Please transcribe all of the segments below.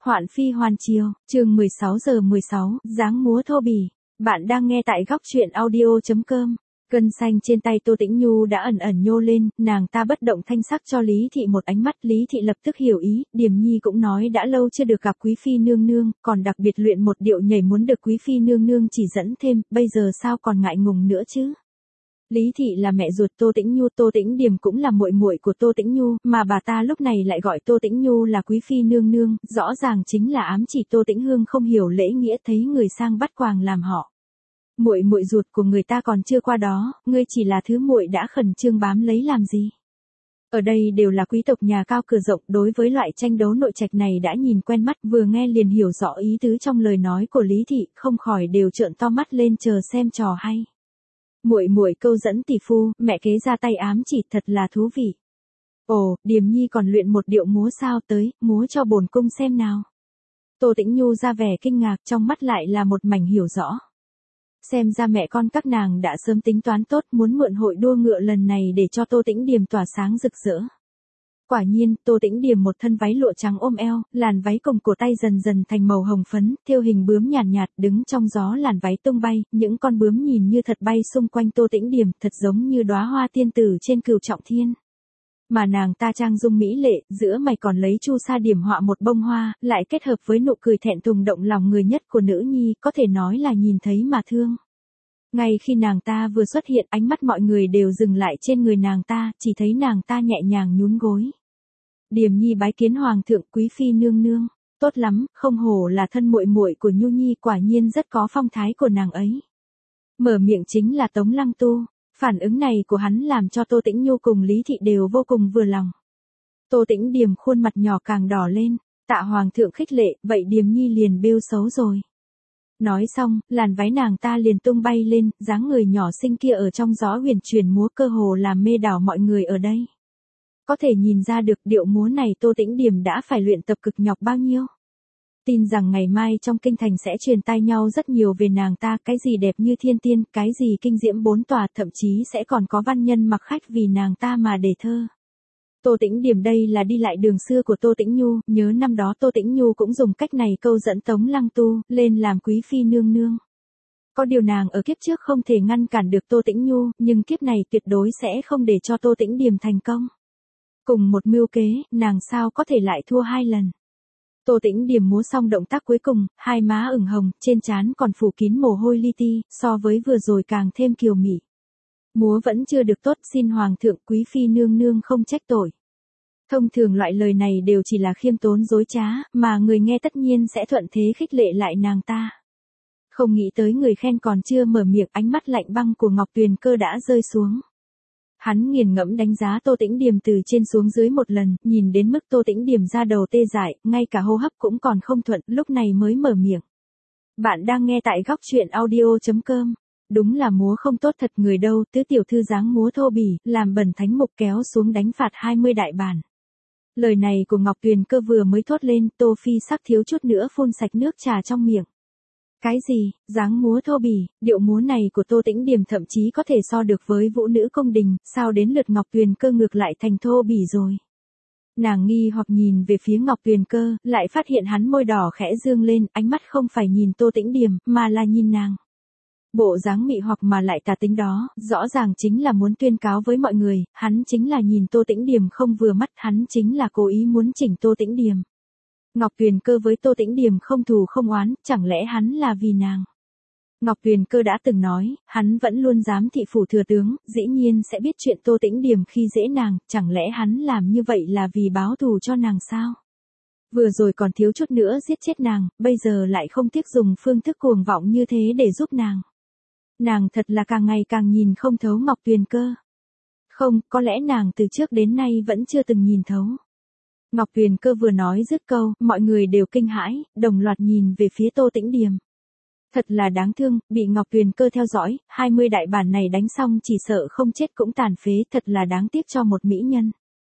Hoạn phi hoàn triều, chương 16:16, dáng múa thô bỉ. Bạn đang nghe tại góc truyện audio.com. Gân xanh trên tay Tô Tĩnh Nhu đã ẩn ẩn nhô lên, nàng ta bất động thanh sắc cho Lý Thị một ánh mắt, Lý Thị lập tức hiểu ý, Điềm Nhi cũng nói đã lâu chưa được gặp quý phi nương nương, còn đặc biệt luyện một điệu nhảy muốn được quý phi nương nương chỉ dẫn thêm, bây giờ sao còn ngại ngùng nữa chứ? Lý Thị là mẹ ruột Tô Tĩnh Nhu, Tô Tĩnh Điềm cũng là muội muội của Tô Tĩnh Nhu, mà bà ta lúc này lại gọi Tô Tĩnh Nhu là quý phi nương nương, rõ ràng chính là ám chỉ Tô Tĩnh Hương không hiểu lễ nghĩa, thấy người sang bắt quàng làm họ. Muội muội ruột của người ta còn chưa qua đó, ngươi chỉ là thứ muội đã khẩn trương bám lấy làm gì? Ở đây đều là quý tộc nhà cao cửa rộng, đối với loại tranh đấu nội trạch này đã nhìn quen mắt, vừa nghe liền hiểu rõ ý tứ trong lời nói của Lý Thị, không khỏi đều trợn to mắt lên chờ xem trò hay. Muội muội câu dẫn tỷ phu, mẹ kế ra tay ám chỉ, thật là thú vị. Ồ, Điềm Nhi còn luyện một điệu múa sao, tới, múa cho bổn cung xem nào. Tô Tĩnh Nhu ra vẻ kinh ngạc, trong mắt lại là một mảnh hiểu rõ. Xem ra mẹ con các nàng đã sớm tính toán tốt, muốn mượn hội đua ngựa lần này để cho Tô Tĩnh Điềm tỏa sáng rực rỡ. Quả nhiên, Tô Tĩnh Điềm một thân váy lụa trắng ôm eo, làn váy cùng cổ tay dần dần thành màu hồng phấn, thêu hình bướm nhàn nhạt, đứng trong gió làn váy tung bay, những con bướm nhìn như thật bay xung quanh Tô Tĩnh Điềm, thật giống như đóa hoa tiên tử trên cửu trọng thiên. Mà nàng ta trang dung mỹ lệ, giữa mày còn lấy chu sa điểm họa một bông hoa, lại kết hợp với nụ cười thẹn thùng động lòng người nhất của nữ nhi, có thể nói là nhìn thấy mà thương. Ngay khi nàng ta vừa xuất hiện, ánh mắt mọi người đều dừng lại trên người nàng ta, chỉ thấy nàng ta nhẹ nhàng nhún gối. Điềm Nhi bái kiến hoàng thượng, quý phi nương nương, tốt lắm, không hổ là thân muội muội của Nhu Nhi, quả nhiên rất có phong thái của nàng ấy. Mở miệng chính là Tống Lăng Tu, phản ứng này của hắn làm cho Tô Tĩnh Nhu cùng Lý Thị đều vô cùng vừa lòng. Tô Tĩnh Điềm khuôn mặt nhỏ càng đỏ lên, tạ hoàng thượng khích lệ, vậy Điềm Nhi liền bêu xấu rồi. Nói xong, làn váy nàng ta liền tung bay lên, dáng người nhỏ xinh kia ở trong gió huyền chuyển múa cơ hồ làm mê đảo mọi người ở đây. Có thể nhìn ra được điệu múa này Tô Tĩnh Điềm đã phải luyện tập cực nhọc bao nhiêu. Tin rằng ngày mai trong kinh thành sẽ truyền tai nhau rất nhiều về nàng ta, cái gì đẹp như thiên tiên, cái gì kinh diễm bốn tòa, thậm chí sẽ còn có văn nhân mặc khách vì nàng ta mà đề thơ. Tô Tĩnh Điềm đây là đi lại đường xưa của Tô Tĩnh Nhu, nhớ năm đó Tô Tĩnh Nhu cũng dùng cách này câu dẫn Tống Lăng Tu lên làm quý phi nương nương. Có điều nàng ở kiếp trước không thể ngăn cản được Tô Tĩnh Nhu, nhưng kiếp này tuyệt đối sẽ không để cho Tô Tĩnh Điềm thành công. Cùng một mưu kế, nàng sao có thể lại thua hai lần. Tô Tĩnh Điềm múa xong động tác cuối cùng, hai má ửng hồng, trên trán còn phủ kín mồ hôi li ti, so với vừa rồi càng thêm kiều mị. Múa vẫn chưa được tốt, xin hoàng thượng, quý phi nương nương không trách tội. Thông thường loại lời này đều chỉ là khiêm tốn dối trá, mà người nghe tất nhiên sẽ thuận thế khích lệ lại nàng ta. Không nghĩ tới người khen còn chưa mở miệng, ánh mắt lạnh băng của Ngọc Tuyền Cơ đã rơi xuống. Hắn nghiền ngẫm đánh giá Tô Tĩnh Điềm từ trên xuống dưới một lần, nhìn đến mức Tô Tĩnh Điềm ra đầu tê dại, ngay cả hô hấp cũng còn không thuận, lúc này mới mở miệng. Bạn đang nghe tại góc truyện audio.com. Đúng là múa không tốt thật, người đâu, tứ tiểu thư dáng múa thô bỉ, làm bẩn thánh mục kéo xuống đánh phạt 20 đại bản. Lời này của Ngọc Tuyền Cơ vừa mới thốt lên, Tô Phi sắc thiếu chút nữa phun sạch nước trà trong miệng. Cái gì, dáng múa thô bỉ, điệu múa này của Tô Tĩnh Điềm thậm chí có thể so được với vũ nữ cung đình, sao đến lượt Ngọc Tuyền Cơ ngược lại thành thô bỉ rồi. Nàng nghi hoặc nhìn về phía Ngọc Tuyền Cơ, lại phát hiện hắn môi đỏ khẽ dương lên, ánh mắt không phải nhìn Tô Tĩnh Điềm, mà là nhìn nàng. Bộ dáng mị hoặc mà lại tà tính đó, rõ ràng chính là muốn tuyên cáo với mọi người, hắn chính là nhìn Tô Tĩnh Điềm không vừa mắt, hắn chính là cố ý muốn chỉnh Tô Tĩnh Điềm. Ngọc Tuyền Cơ với Tô Tĩnh Điềm không thù không oán, chẳng lẽ hắn là vì nàng? Ngọc Tuyền Cơ đã từng nói, hắn vẫn luôn giám thị phủ thừa tướng, dĩ nhiên sẽ biết chuyện Tô Tĩnh Điềm khi dễ nàng, chẳng lẽ hắn làm như vậy là vì báo thù cho nàng sao? Vừa rồi còn thiếu chút nữa giết chết nàng, bây giờ lại không tiếc dùng phương thức cuồng vọng như thế để giúp nàng. Nàng thật là càng ngày càng nhìn không thấu Ngọc Tuyền Cơ. Không, có lẽ nàng từ trước đến nay vẫn chưa từng nhìn thấu. Ngọc Tuyền Cơ vừa nói dứt câu, mọi người đều kinh hãi, đồng loạt nhìn về phía Tô Tĩnh Điềm. Thật là đáng thương, bị Ngọc Tuyền Cơ theo dõi, 20 đại bản này đánh xong chỉ sợ không chết cũng tàn phế, thật là đáng tiếc cho một mỹ nhân.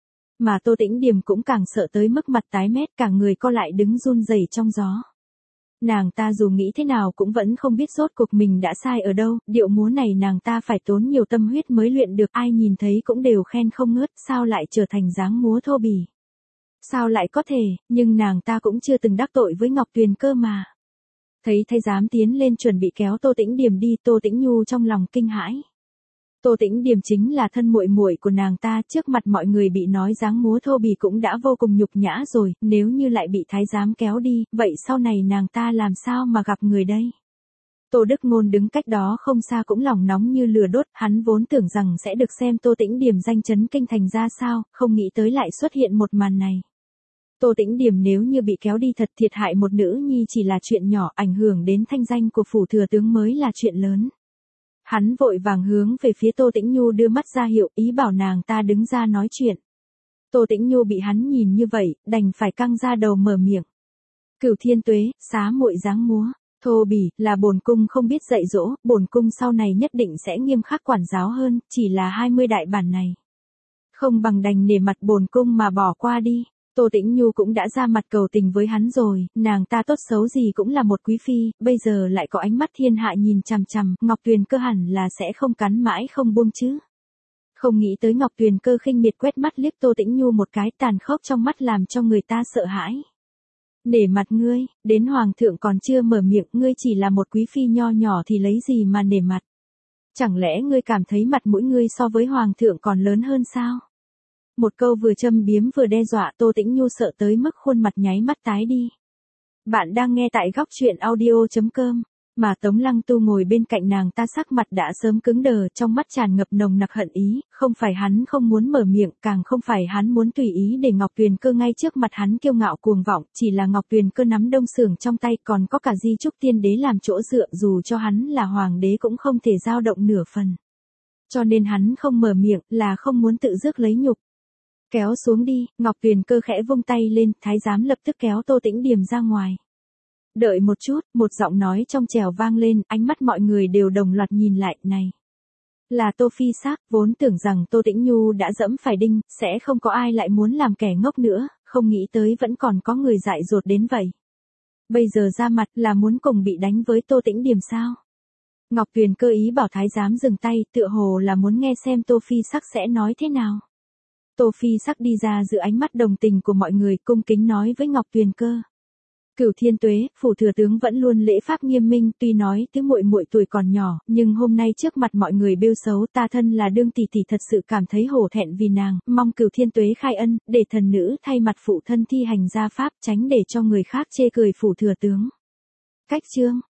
Mà Tô Tĩnh Điềm cũng càng sợ tới mức mặt tái mét, cả người co lại đứng run rẩy trong gió. Nàng ta dù nghĩ thế nào cũng vẫn không biết rốt cuộc mình đã sai ở đâu, điệu múa này nàng ta phải tốn nhiều tâm huyết mới luyện được, ai nhìn thấy cũng đều khen không ngớt, sao lại trở thành dáng múa thô bỉ. Sao lại có thể, nhưng nàng ta cũng chưa từng đắc tội với Ngọc Tuyền cơ mà. Thấy thái giám tiến lên chuẩn bị kéo Tô Tĩnh Điềm đi, Tô Tĩnh Nhu trong lòng kinh hãi. Tô Tĩnh Điềm chính là thân muội muội của nàng ta, trước mặt mọi người bị nói dáng múa thô bỉ cũng đã vô cùng nhục nhã rồi, nếu như lại bị thái giám kéo đi, vậy sau này nàng ta làm sao mà gặp người đây? Tô Đức Ngôn đứng cách đó không xa cũng lòng nóng như lửa đốt, hắn vốn tưởng rằng sẽ được xem Tô Tĩnh Điềm danh chấn kinh thành ra sao, không nghĩ tới lại xuất hiện một màn này. Tô Tĩnh Điềm nếu như bị kéo đi thật, thiệt hại một nữ nhi chỉ là chuyện nhỏ, ảnh hưởng đến thanh danh của phủ thừa tướng mới là chuyện lớn. Hắn vội vàng hướng về phía Tô Tĩnh Nhu đưa mắt ra hiệu, ý bảo nàng ta đứng ra nói chuyện. Tô Tĩnh Nhu bị hắn nhìn như vậy, đành phải căng ra đầu mở miệng. Cửu Thiên Tuế, xá muội dáng múa thô bỉ, là bổn cung không biết dạy dỗ, bổn cung sau này nhất định sẽ nghiêm khắc quản giáo hơn, chỉ là 20 đại bản này. Không bằng đành nể mặt bổn cung mà bỏ qua đi. Tô Tĩnh Nhu cũng đã ra mặt cầu tình với hắn rồi, nàng ta tốt xấu gì cũng là một quý phi, bây giờ lại có ánh mắt thiên hạ nhìn chằm chằm, Ngọc Tuyền Cơ hẳn là sẽ không cắn mãi không buông chứ. Không nghĩ tới Ngọc Tuyền Cơ khinh miệt quét mắt liếc Tô Tĩnh Nhu một cái, tàn khốc trong mắt làm cho người ta sợ hãi. Nể mặt ngươi, đến hoàng thượng còn chưa mở miệng, ngươi chỉ là một quý phi nho nhỏ thì lấy gì mà nể mặt? Chẳng lẽ ngươi cảm thấy mặt mũi ngươi so với hoàng thượng còn lớn hơn sao? Một câu vừa châm biếm vừa đe dọa, Tô Tĩnh Nhu sợ tới mức khuôn mặt nháy mắt tái đi. Bạn đang nghe tại góc truyện audio.com, mà Tống Lăng Tu ngồi bên cạnh nàng ta sắc mặt đã sớm cứng đờ, trong mắt tràn ngập nồng nặc hận ý, không phải hắn không muốn mở miệng, càng không phải hắn muốn tùy ý để Ngọc Tuyền Cơ ngay trước mặt hắn kiêu ngạo cuồng vọng, chỉ là Ngọc Tuyền Cơ nắm đông xưởng trong tay, còn có cả Di Trúc Tiên Đế làm chỗ dựa, dù cho hắn là hoàng đế cũng không thể dao động nửa phần. Cho nên hắn không mở miệng, là không muốn tự rước lấy nhục. Kéo xuống đi, Ngọc Tuyền Cơ khẽ vung tay lên, thái giám lập tức kéo Tô Tĩnh Điềm ra ngoài. Đợi một chút, một giọng nói trong trẻo vang lên, ánh mắt mọi người đều đồng loạt nhìn lại, này. Là Tô Phi Sắc, vốn tưởng rằng Tô Tĩnh Nhu đã dẫm phải đinh, sẽ không có ai lại muốn làm kẻ ngốc nữa, không nghĩ tới vẫn còn có người dại dột đến vậy. Bây giờ ra mặt là muốn cùng bị đánh với Tô Tĩnh Điềm sao? Ngọc Tuyền Cơ ý bảo thái giám dừng tay, tựa hồ là muốn nghe xem Tô Phi Sắc sẽ nói thế nào. Tô Phi Sắc đi ra giữa ánh mắt đồng tình của mọi người, cung kính nói với Ngọc Tuyền Cơ. Cửu Thiên Tuế, phủ thừa tướng vẫn luôn lễ pháp nghiêm minh, tuy nói tiếng muội muội tuổi còn nhỏ, nhưng hôm nay trước mặt mọi người bêu xấu, ta thân là đương tỷ tỷ thật sự cảm thấy hổ thẹn vì nàng, mong Cửu Thiên Tuế khai ân, để thần nữ thay mặt phụ thân thi hành gia pháp, tránh để cho người khác chê cười phủ thừa tướng. Cách chương